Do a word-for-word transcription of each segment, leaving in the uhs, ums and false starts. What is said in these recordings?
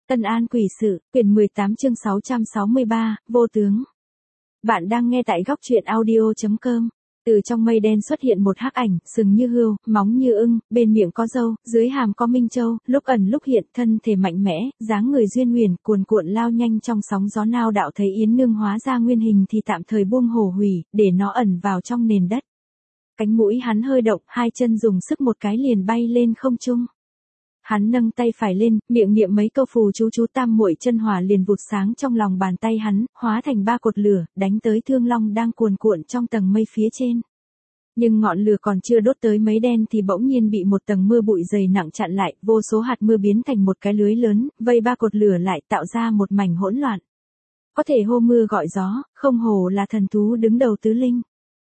Tân An Quỷ Sự, quyển mười tám chương sáu trăm sáu mươi ba, vô tướng. Bạn đang nghe tại góc truyện audio chấm com. Từ trong mây đen xuất hiện một hắc ảnh, sừng như hươu, móng như ưng, bên miệng có râu, dưới hàm có minh châu, lúc ẩn lúc hiện, thân thể mạnh mẽ, dáng người duyên huyền, cuồn cuộn lao nhanh trong sóng gió. Nao đạo thấy Yến Nương hóa ra nguyên hình thì tạm thời buông hổ hủy, để nó ẩn vào trong nền đất. Cánh mũi hắn hơi động, hai chân dùng sức một cái liền bay lên không trung. Hắn nâng tay phải lên, miệng niệm mấy câu phù chú chú tam muội chân hỏa liền vụt sáng trong lòng bàn tay hắn, hóa thành ba cột lửa, đánh tới Thương Long đang cuồn cuộn trong tầng mây phía trên. Nhưng ngọn lửa còn chưa đốt tới mấy đen thì bỗng nhiên bị một tầng mưa bụi dày nặng chặn lại, vô số hạt mưa biến thành một cái lưới lớn, vây ba cột lửa lại tạo ra một mảnh hỗn loạn. Có thể hô mưa gọi gió, không hổ là thần thú đứng đầu tứ linh.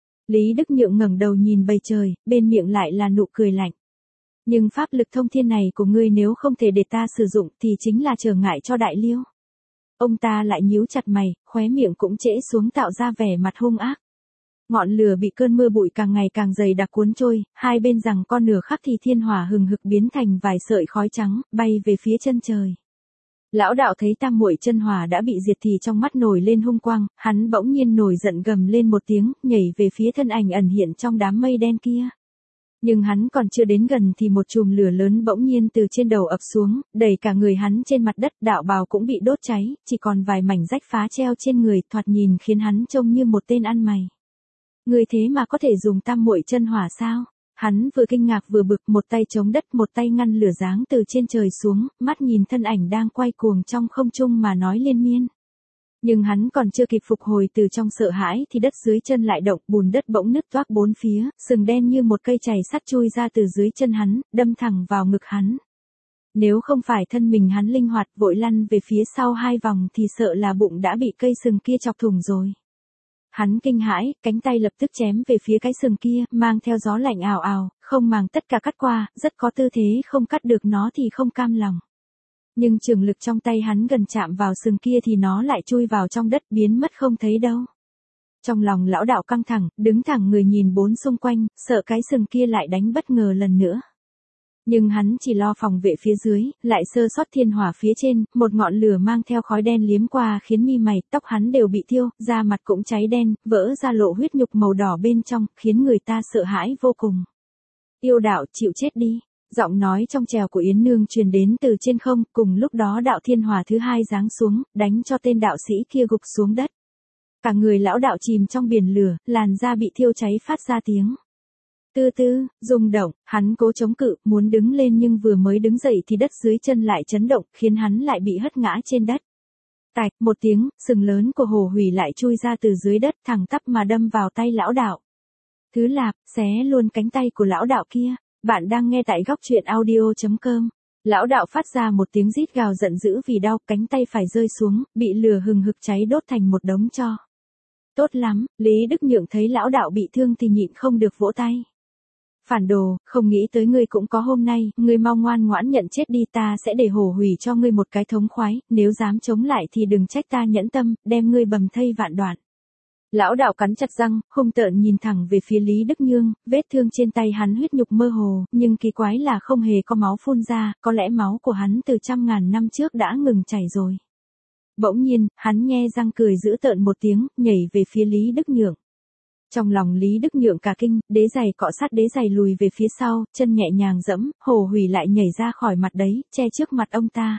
Lý Đức Nhượng ngẩng đầu nhìn bầu trời, bên miệng lại là nụ cười lạnh. Nhưng pháp lực thông thiên này của ngươi nếu không thể để ta sử dụng thì chính là trở ngại cho đại liêu. Ông ta lại nhíu chặt mày, khóe miệng cũng trễ xuống tạo ra vẻ mặt hung ác. Ngọn lửa bị cơn mưa bụi càng ngày càng dày đặc cuốn trôi, hai bên rằng con nửa khắc thì thiên hỏa hừng hực biến thành vài sợi khói trắng, bay về phía chân trời. Lão đạo thấy tam muội chân hỏa đã bị diệt thì trong mắt nổi lên hung quang, hắn bỗng nhiên nổi giận gầm lên một tiếng, nhảy về phía thân ảnh ẩn hiện trong đám mây đen kia. Nhưng hắn còn chưa đến gần thì một chùm lửa lớn bỗng nhiên từ trên đầu ập xuống, đẩy cả người hắn trên mặt đất, đạo bào cũng bị đốt cháy, chỉ còn vài mảnh rách phá treo trên người, thoạt nhìn khiến hắn trông như một tên ăn mày. Người thế mà có thể dùng tam muội chân hỏa sao? Hắn vừa kinh ngạc vừa bực, một tay chống đất một tay ngăn lửa giáng từ trên trời xuống, mắt nhìn thân ảnh đang quay cuồng trong không trung mà nói liên miên. Nhưng hắn còn chưa kịp phục hồi từ trong sợ hãi thì đất dưới chân lại động, bùn đất bỗng nứt toác bốn phía, sừng đen như một cây chày sắt chui ra từ dưới chân hắn, đâm thẳng vào ngực hắn. Nếu không phải thân mình hắn linh hoạt vội lăn về phía sau hai vòng thì sợ là bụng đã bị cây sừng kia chọc thủng rồi. Hắn kinh hãi, cánh tay lập tức chém về phía cái sừng kia, mang theo gió lạnh ào ào, không màng tất cả cắt qua, rất có tư thế không cắt được nó thì không cam lòng. Nhưng trường lực trong tay hắn gần chạm vào sừng kia thì nó lại chui vào trong đất biến mất không thấy đâu. Trong lòng lão đạo căng thẳng, đứng thẳng người nhìn bốn xung quanh, sợ cái sừng kia lại đánh bất ngờ lần nữa. Nhưng hắn chỉ lo phòng vệ phía dưới, lại sơ sót thiên hỏa phía trên, một ngọn lửa mang theo khói đen liếm qua khiến mi mày, tóc hắn đều bị thiêu, da mặt cũng cháy đen, vỡ ra lộ huyết nhục màu đỏ bên trong, khiến người ta sợ hãi vô cùng. Yêu đạo chịu chết đi. Giọng nói trong trèo của Yến Nương truyền đến từ trên không, cùng lúc đó đạo thiên hỏa thứ hai giáng xuống, đánh cho tên đạo sĩ kia gục xuống đất. Cả người lão đạo chìm trong biển lửa, làn da bị thiêu cháy phát ra tiếng. Tư tư, rung động, hắn cố chống cự, muốn đứng lên nhưng vừa mới đứng dậy thì đất dưới chân lại chấn động, khiến hắn lại bị hất ngã trên đất. Tạch, một tiếng, sừng lớn của hồ hủy lại chui ra từ dưới đất thẳng tắp mà đâm vào tay lão đạo. Thứ lạp, xé luôn cánh tay của lão đạo kia. Bạn đang nghe tại góc truyện audio chấm com. Lão đạo phát ra một tiếng rít gào giận dữ vì đau, cánh tay phải rơi xuống, bị lửa hừng hực cháy đốt thành một đống tro. Tốt lắm, Lý Đức Nhượng thấy lão đạo bị thương thì nhịn không được vỗ tay. Phản đồ, không nghĩ tới ngươi cũng có hôm nay, ngươi mau ngoan ngoãn nhận chết đi, ta sẽ để hổ hủy cho ngươi một cái thống khoái, nếu dám chống lại thì đừng trách ta nhẫn tâm, đem ngươi bầm thây vạn đoạn. Lão đạo cắn chặt răng, hung tợn nhìn thẳng về phía Lý Đức Nhượng, vết thương trên tay hắn huyết nhục mơ hồ, nhưng kỳ quái là không hề có máu phun ra, có lẽ máu của hắn từ trăm ngàn năm trước đã ngừng chảy rồi. Bỗng nhiên, hắn nhe răng cười dữ tợn một tiếng, nhảy về phía Lý Đức Nhượng. Trong lòng Lý Đức Nhượng cả kinh, đế giày cọ sát đế giày lùi về phía sau, chân nhẹ nhàng dẫm, hồ hủy lại nhảy ra khỏi mặt đấy, che trước mặt ông ta.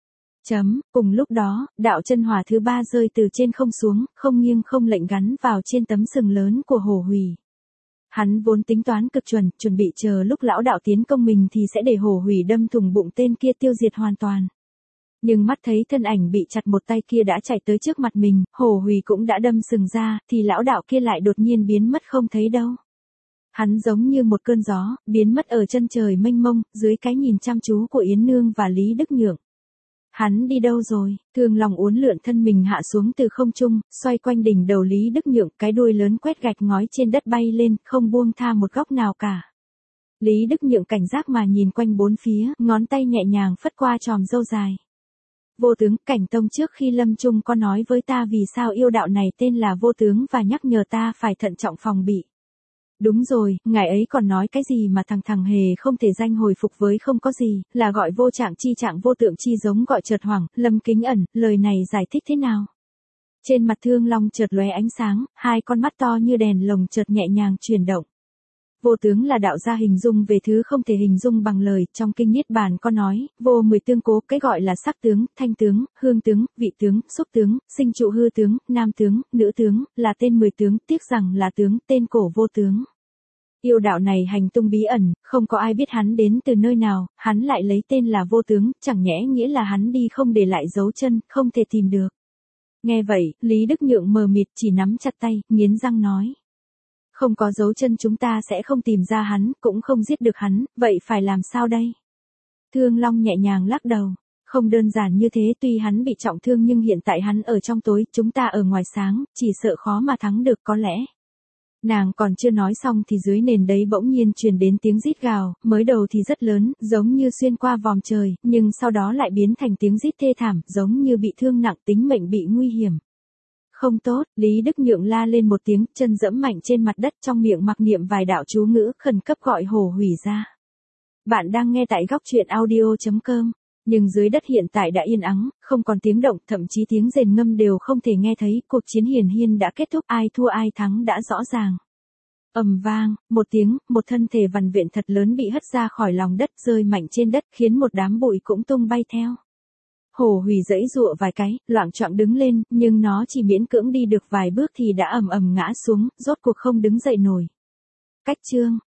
Chấm, cùng lúc đó, đạo chân hỏa thứ ba rơi từ trên không xuống, không nghiêng không lệch gắn vào trên tấm sừng lớn của hồ hủy. Hắn vốn tính toán cực chuẩn, chuẩn bị chờ lúc lão đạo tiến công mình thì sẽ để hồ hủy đâm thủng bụng tên kia tiêu diệt hoàn toàn. Nhưng mắt thấy thân ảnh bị chặt một tay kia đã chạy tới trước mặt mình, hồ hủy cũng đã đâm sừng ra, thì lão đạo kia lại đột nhiên biến mất không thấy đâu. Hắn giống như một cơn gió, biến mất ở chân trời mênh mông, dưới cái nhìn chăm chú của Yến Nương và Lý Đức Nhượng. Hắn đi đâu rồi? Thương Long uốn lượn thân mình hạ xuống từ không trung, xoay quanh đỉnh đầu Lý Đức Nhượng, cái đuôi lớn quét gạch ngói trên đất bay lên, không buông tha một góc nào cả. Lý Đức Nhượng cảnh giác mà nhìn quanh bốn phía, ngón tay nhẹ nhàng phất qua chòm râu dài. Vô tướng, Cảnh Tông trước khi lâm chung có nói với ta vì sao yêu đạo này tên là vô tướng và nhắc nhở ta phải thận trọng phòng bị. Đúng rồi, ngài ấy còn nói cái gì mà thằng thằng hề không thể danh hồi phục với không có gì, là gọi vô trạng chi trạng vô tượng chi giống gọi chợt hoảng, Lâm Kính Ẩn, lời này giải thích thế nào? Trên mặt Thương Long chợt lóe ánh sáng, hai con mắt to như đèn lồng chợt nhẹ nhàng chuyển động. Vô tướng là đạo gia hình dung về thứ không thể hình dung bằng lời, trong kinh Niết Bàn có nói, vô mười tương cố, cái gọi là sắc tướng, thanh tướng, hương tướng, vị tướng, xúc tướng, sinh trụ hư tướng, nam tướng, nữ tướng, là tên mười tướng, tiếc rằng là tướng, tên cổ vô tướng. Yêu đạo này hành tung bí ẩn, không có ai biết hắn đến từ nơi nào, hắn lại lấy tên là vô tướng, chẳng nhẽ nghĩa là hắn đi không để lại dấu chân, không thể tìm được. Nghe vậy, Lý Đức Nhượng mờ mịt chỉ nắm chặt tay, nghiến răng nói. Không có dấu chân chúng ta sẽ không tìm ra hắn, cũng không giết được hắn, vậy phải làm sao đây? Thương Long nhẹ nhàng lắc đầu. Không đơn giản như thế, tuy hắn bị trọng thương nhưng hiện tại hắn ở trong tối, chúng ta ở ngoài sáng, chỉ sợ khó mà thắng được có lẽ. Nàng còn chưa nói xong thì dưới nền đấy bỗng nhiên truyền đến tiếng rít gào, mới đầu thì rất lớn, giống như xuyên qua vòm trời, nhưng sau đó lại biến thành tiếng rít thê thảm, giống như bị thương nặng, tính mệnh bị nguy hiểm. Không tốt, Lý Đức Nhượng la lên một tiếng, chân dẫm mạnh trên mặt đất, trong miệng mặc niệm vài đạo chú ngữ, khẩn cấp gọi Hồ Hủy ra. Bạn đang nghe tại góc truyện audio chấm com, nhưng dưới đất hiện tại đã yên ắng, không còn tiếng động, thậm chí tiếng rền ngâm đều không thể nghe thấy, cuộc chiến hiển hiên đã kết thúc, ai thua ai thắng đã rõ ràng. Ầm vang, một tiếng, một thân thể vằn vện thật lớn bị hất ra khỏi lòng đất, rơi mạnh trên đất, khiến một đám bụi cũng tung bay theo. Hồ Hủy giãy giụa vài cái, loạng choạng đứng lên, nhưng nó chỉ miễn cưỡng đi được vài bước thì đã ầm ầm ngã xuống, rốt cuộc không đứng dậy nổi. Cách chương